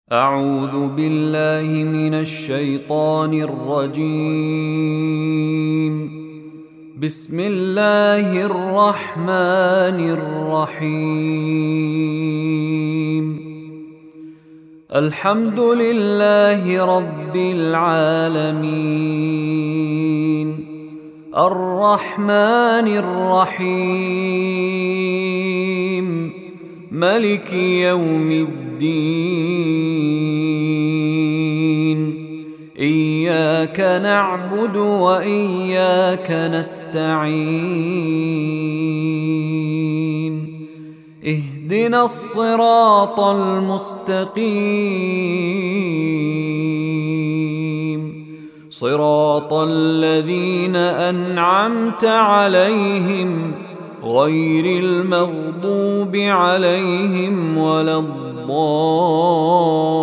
أعوذ بالله من الشيطان الرجيم. بسم الله الرحمن الرحيم. الحمد لله رب العالمين، الرحمن الرحيم، ملك يوم الدين. إياك نعبد وإياك نستعين. اهدنا الصراط المستقيم، صراط الذين أنعمت عليهم غير المغضوب عليهم ولا الضالين.